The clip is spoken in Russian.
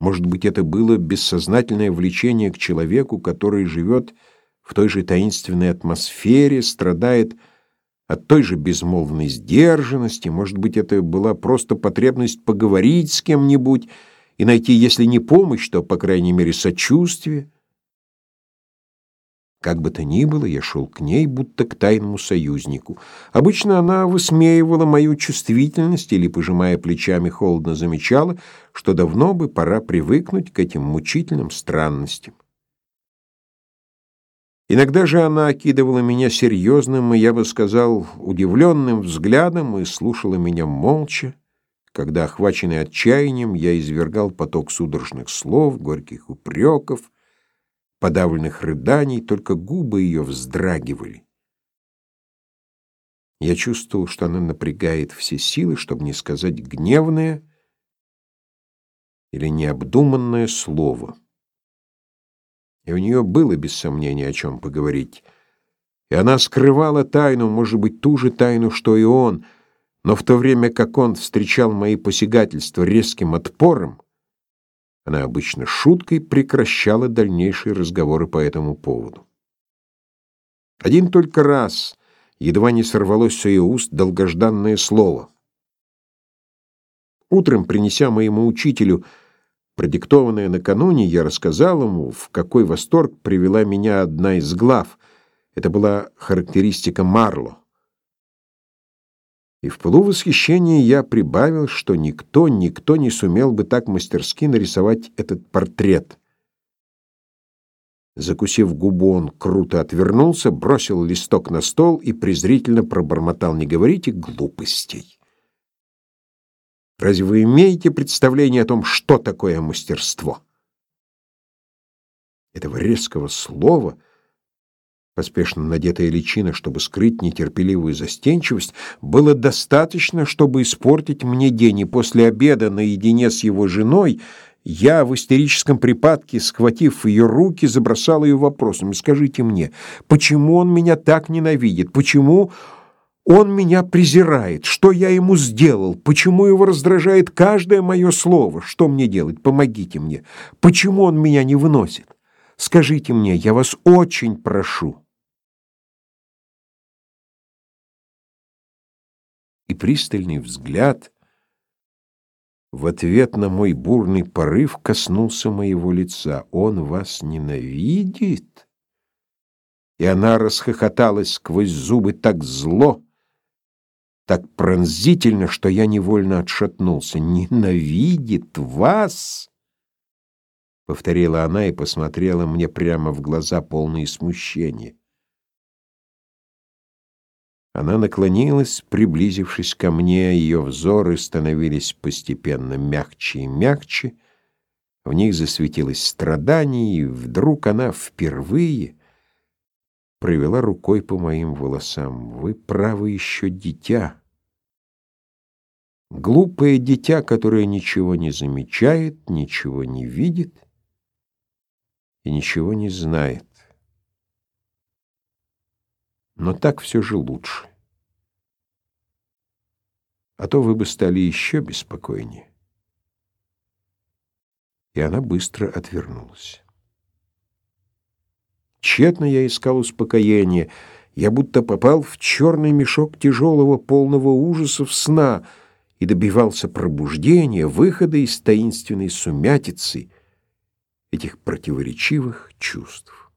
Может быть, это было бессознательное влечение к человеку, который живет в той же таинственной атмосфере, страдает от той же безмолвной сдержанности. Может быть, это была просто потребность поговорить с кем-нибудь и найти, если не помощь, то, по крайней мере, сочувствие. Как бы то ни было, я шел к ней, будто к тайному союзнику. Обычно она высмеивала мою чувствительность или, пожимая плечами, холодно замечала, что давно бы пора привыкнуть к этим мучительным странностям. Иногда же она окидывала меня серьезным, и я бы сказал, удивленным взглядом и слушала меня молча, когда, охваченный отчаянием, я извергал поток судорожных слов, горьких упреков, подавленных рыданий, только губы ее вздрагивали. Я чувствовал, что она напрягает все силы, чтобы не сказать гневное или необдуманное слово. И у нее было, без сомнения, о чем поговорить. И она скрывала тайну, может быть, ту же тайну, что и он, но в то время как он встречал мои посягательства резким отпором, она обычно шуткой прекращала дальнейшие разговоры по этому поводу. Один только раз едва не сорвалось с ее уст долгожданное слово. Утром, принеся моему учителю продиктованное накануне, я рассказал ему, в какой восторг привела меня одна из глав. Это была характеристика Марло. И в пылу восхищения я прибавил, что никто не сумел бы так мастерски нарисовать этот портрет. Закусив губу, он круто отвернулся, бросил листок на стол и презрительно пробормотал: «Не говорите глупостей. Разве вы имеете представление о том, что такое мастерство?» Этого резкого слова, поспешно надетая личина, чтобы скрыть нетерпеливую застенчивость, было достаточно, чтобы испортить мне день, и после обеда наедине с его женой я в истерическом припадке, схватив ее руки, забросал ее вопросами: «Скажите мне, почему он меня так ненавидит? Почему он меня презирает? Что я ему сделал? Почему его раздражает каждое мое слово? Что мне делать? Помогите мне. Почему он меня не выносит? Скажите мне, я вас очень прошу». И пристальный взгляд в ответ на мой бурный порыв коснулся моего лица. «Он вас ненавидит?» И она расхохоталась сквозь зубы так зло, так пронзительно, что я невольно отшатнулся. «Ненавидит вас?» — повторила она и посмотрела мне прямо в глаза, полные смущения. Она наклонилась, приблизившись ко мне, ее взоры становились постепенно мягче и мягче, в них засветилось страдание, и вдруг она впервые провела рукой по моим волосам. «Вы, право, еще дитя. Глупое дитя, которое ничего не замечает, ничего не видит и ничего не знает. Но так все же лучше. А то вы бы стали еще беспокойнее». И она быстро отвернулась. Тщетно я искал успокоения. Я будто попал в черный мешок тяжелого, полного ужасов сна и добивался пробуждения, выхода из таинственной сумятицы этих противоречивых чувств.